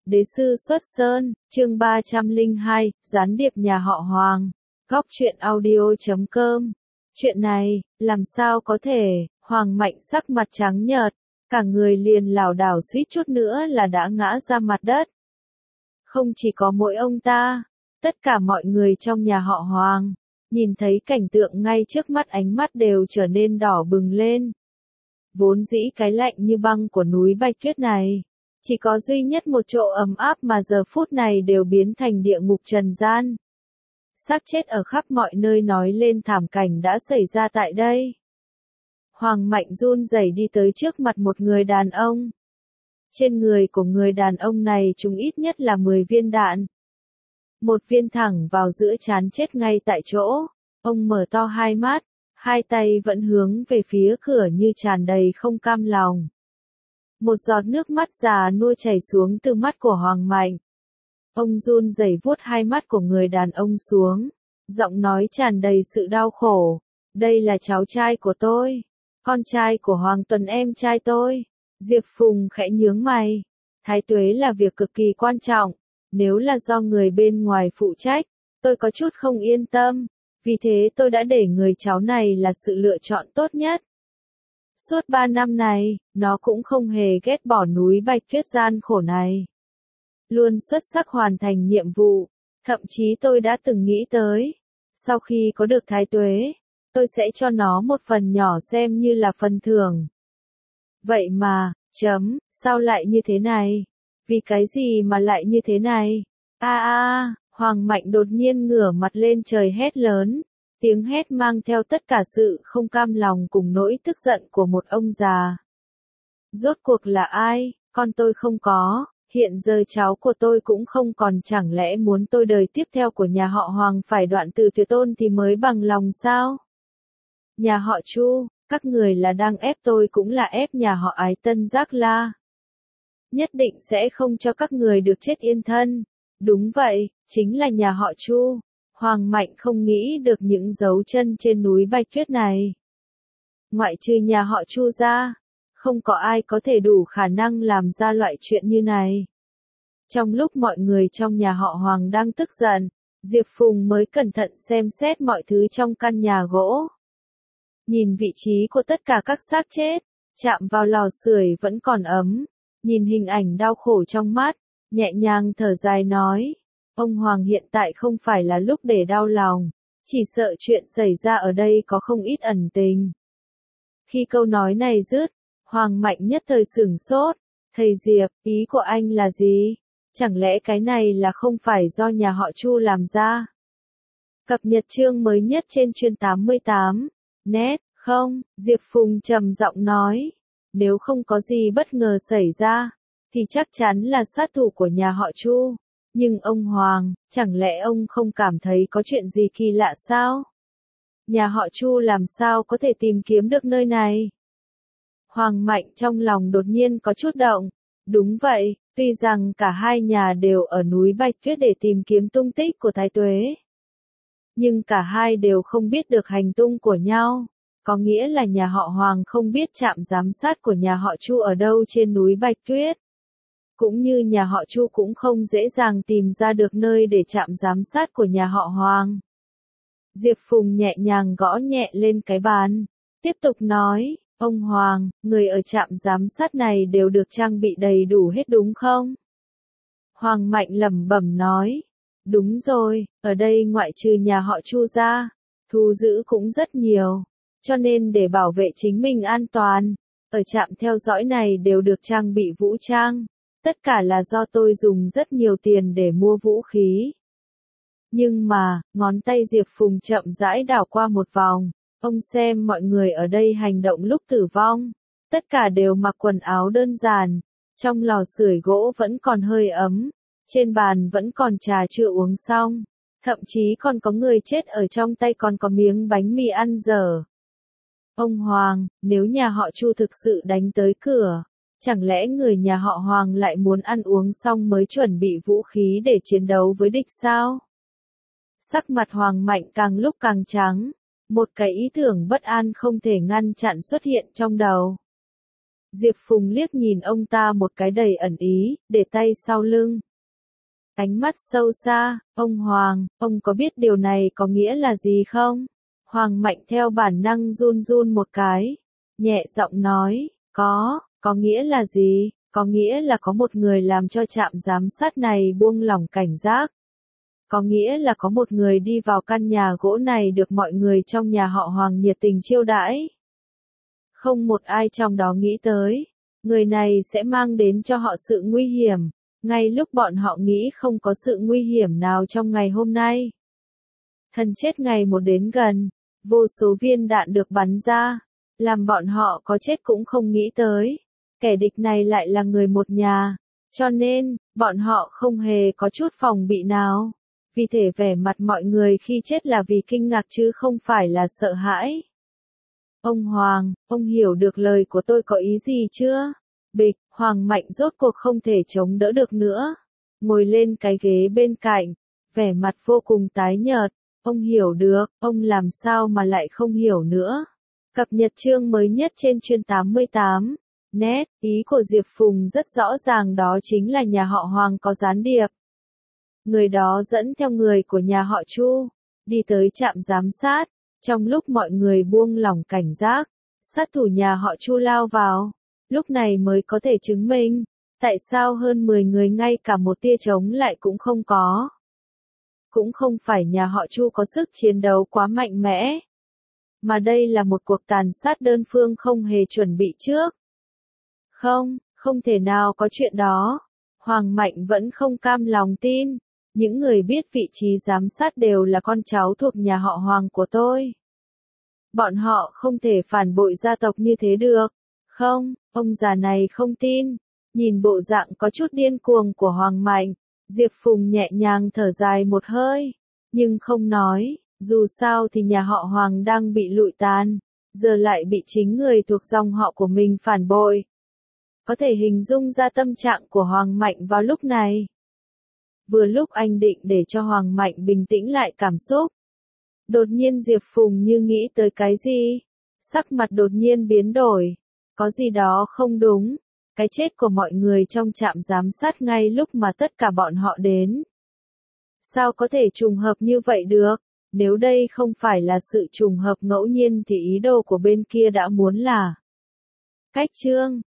Đế sư xuất sơn, chương 302, gián điệp nhà họ Hoàng. Góc truyện audio.com. Chuyện này, làm sao có thể, Hoàng Mạnh sắc mặt trắng nhợt, cả người liền lảo đảo suýt chút nữa là đã ngã ra mặt đất. Không chỉ có mỗi ông ta, tất cả mọi người trong nhà họ Hoàng, nhìn thấy cảnh tượng ngay trước mắt ánh mắt đều trở nên đỏ bừng lên. Vốn dĩ cái lạnh như băng của núi Bạch Tuyết này, chỉ có duy nhất một chỗ ấm áp mà giờ phút này đều biến thành địa ngục trần gian. Xác chết ở khắp mọi nơi nói lên thảm cảnh đã xảy ra tại đây. Hoàng Mạnh run rẩy đi tới trước mặt một người đàn ông. Trên người của người đàn ông này trúng ít nhất là 10 viên đạn. Một viên thẳng vào giữa trán chết ngay tại chỗ. Ông mở to hai mắt, hai tay vẫn hướng về phía cửa như tràn đầy không cam lòng. Một giọt nước mắt già nua chảy xuống từ mắt của Hoàng Mạnh. Ông run rẩy vuốt hai mắt của người đàn ông xuống, giọng nói tràn đầy sự đau khổ. Đây là cháu trai của tôi, con trai của Hoàng Tuấn em trai tôi. Diệp Phùng khẽ nhướng mày. Thái tuế là việc cực kỳ quan trọng, nếu là do người bên ngoài phụ trách, tôi có chút không yên tâm, vì thế tôi đã để người cháu này là sự lựa chọn tốt nhất. Suốt 3 năm này, nó cũng không hề ghét bỏ núi Bạch Tuyết gian khổ này. Luôn xuất sắc hoàn thành nhiệm vụ, thậm chí tôi đã từng nghĩ tới, sau khi có được thái tuế, tôi sẽ cho nó một phần nhỏ xem như là phần thưởng. Vậy mà, sao lại như thế này? Vì cái gì mà lại như thế này? Hoàng Mạnh đột nhiên ngửa mặt lên trời hét lớn. Tiếng hét mang theo tất cả sự không cam lòng cùng nỗi tức giận của một ông già. Rốt cuộc là ai? Con tôi không có, hiện giờ cháu của tôi cũng không còn, chẳng lẽ muốn tôi đời tiếp theo của nhà họ Hoàng phải đoạn từ tuyệt tôn thì mới bằng lòng sao? Nhà họ Chu, các người là đang ép tôi cũng là ép nhà họ Ái Tân Giác La. Nhất định sẽ không cho các người được chết yên thân. Đúng vậy, chính là nhà họ Chu. Hoàng Mạnh không nghĩ được những dấu chân trên núi Bạch Tuyết này. Ngoại trừ nhà họ Chu ra, không có ai có thể đủ khả năng làm ra loại chuyện như này. Trong lúc mọi người trong nhà họ Hoàng đang tức giận, Diệp Phùng mới cẩn thận xem xét mọi thứ trong căn nhà gỗ. Nhìn vị trí của tất cả các xác chết, chạm vào lò sưởi vẫn còn ấm, nhìn hình ảnh đau khổ trong mắt, nhẹ nhàng thở dài nói. Ông Hoàng hiện tại không phải là lúc để đau lòng, chỉ sợ chuyện xảy ra ở đây có không ít ẩn tình. Khi câu nói này dứt, Hoàng Mạnh nhất thời sửng sốt. Thầy Diệp, ý của anh là gì? Chẳng lẽ cái này là không phải do nhà họ Chu làm ra? Cập nhật chương mới nhất trên chuyên 88. Net, không, Diệp Phùng trầm giọng nói. Nếu không có gì bất ngờ xảy ra, thì chắc chắn là sát thủ của nhà họ Chu. Nhưng ông Hoàng, chẳng lẽ ông không cảm thấy có chuyện gì kỳ lạ sao? Nhà họ Chu làm sao có thể tìm kiếm được nơi này? Hoàng Mạnh trong lòng đột nhiên có chút động. Đúng vậy, tuy rằng cả hai nhà đều ở núi Bạch Tuyết để tìm kiếm tung tích của thái tuế. Nhưng cả hai đều không biết được hành tung của nhau. Có nghĩa là nhà họ Hoàng không biết trạm giám sát của nhà họ Chu ở đâu trên núi Bạch Tuyết. Cũng như nhà họ Chu cũng không dễ dàng tìm ra được nơi để trạm giám sát của nhà họ Hoàng. Diệp Phùng nhẹ nhàng gõ nhẹ lên cái bàn, tiếp tục nói, ông Hoàng, người ở trạm giám sát này đều được trang bị đầy đủ hết đúng không? Hoàng Mạnh lẩm bẩm nói, đúng rồi, ở đây ngoại trừ nhà họ Chu ra, thu giữ cũng rất nhiều, cho nên để bảo vệ chính mình an toàn, ở trạm theo dõi này đều được trang bị vũ trang. Tất cả là do tôi dùng rất nhiều tiền để mua vũ khí. Nhưng mà, ngón tay Diệp Phùng chậm rãi đảo qua một vòng. Ông xem mọi người ở đây hành động lúc tử vong. Tất cả đều mặc quần áo đơn giản. Trong lò sưởi gỗ vẫn còn hơi ấm. Trên bàn vẫn còn trà chưa uống xong. Thậm chí còn có người chết ở trong tay, còn có miếng bánh mì ăn dở. Ông Hoàng, nếu nhà họ Chu thực sự đánh tới cửa, chẳng lẽ người nhà họ Hoàng lại muốn ăn uống xong mới chuẩn bị vũ khí để chiến đấu với địch sao? Sắc mặt Hoàng Mạnh càng lúc càng trắng, một cái ý tưởng bất an không thể ngăn chặn xuất hiện trong đầu. Diệp Phùng liếc nhìn ông ta một cái đầy ẩn ý, để tay sau lưng. Ánh mắt sâu xa, ông Hoàng, ông có biết điều này có nghĩa là gì không? Hoàng Mạnh theo bản năng run run một cái, nhẹ giọng nói, có nghĩa là gì? Có nghĩa là có một người làm cho trạm giám sát này buông lỏng cảnh giác. Có nghĩa là có một người đi vào căn nhà gỗ này được mọi người trong nhà họ Hoàng nhiệt tình chiêu đãi. Không một ai trong đó nghĩ tới, người này sẽ mang đến cho họ sự nguy hiểm, ngay lúc bọn họ nghĩ không có sự nguy hiểm nào trong ngày hôm nay. Thân chết ngày một đến gần, vô số viên đạn được bắn ra, làm bọn họ có chết cũng không nghĩ tới. Kẻ địch này lại là người một nhà, cho nên, bọn họ không hề có chút phòng bị nào. Vì thể vẻ mặt mọi người khi chết là vì kinh ngạc chứ không phải là sợ hãi. Ông Hoàng, ông hiểu được lời của tôi có ý gì chưa? Bịch, Hoàng Mạnh rốt cuộc không thể chống đỡ được nữa. Ngồi lên cái ghế bên cạnh, vẻ mặt vô cùng tái nhợt. Ông hiểu được, ông làm sao mà lại không hiểu nữa. Cập nhật chương mới nhất trên chuyên 88. Net, ý của Diệp Phùng rất rõ ràng, đó chính là nhà họ Hoàng có gián điệp. Người đó dẫn theo người của nhà họ Chu, đi tới trạm giám sát. Trong lúc mọi người buông lỏng cảnh giác, sát thủ nhà họ Chu lao vào. Lúc này mới có thể chứng minh, tại sao hơn 10 người ngay cả một tia chống lại cũng không có. Cũng không phải nhà họ Chu có sức chiến đấu quá mạnh mẽ, mà đây là một cuộc tàn sát đơn phương không hề chuẩn bị trước. Không thể nào có chuyện đó. Hoàng Mạnh vẫn không cam lòng tin. Những người biết vị trí giám sát đều là con cháu thuộc nhà họ Hoàng của tôi. Bọn họ không thể phản bội gia tộc như thế được. Không, ông già này không tin. Nhìn bộ dạng có chút điên cuồng của Hoàng Mạnh, Diệp Phùng nhẹ nhàng thở dài một hơi, nhưng không nói, dù sao thì nhà họ Hoàng đang bị lụi tàn, giờ lại bị chính người thuộc dòng họ của mình phản bội. Có thể hình dung ra tâm trạng của Hoàng Mạnh vào lúc này. Vừa lúc anh định để cho Hoàng Mạnh bình tĩnh lại cảm xúc, đột nhiên Diệp Phùng như nghĩ tới cái gì, sắc mặt đột nhiên biến đổi, có gì đó không đúng, cái chết của mọi người trong trạm giám sát ngay lúc mà tất cả bọn họ đến. Sao có thể trùng hợp như vậy được, nếu đây không phải là sự trùng hợp ngẫu nhiên thì ý đồ của bên kia đã muốn là. Cách chương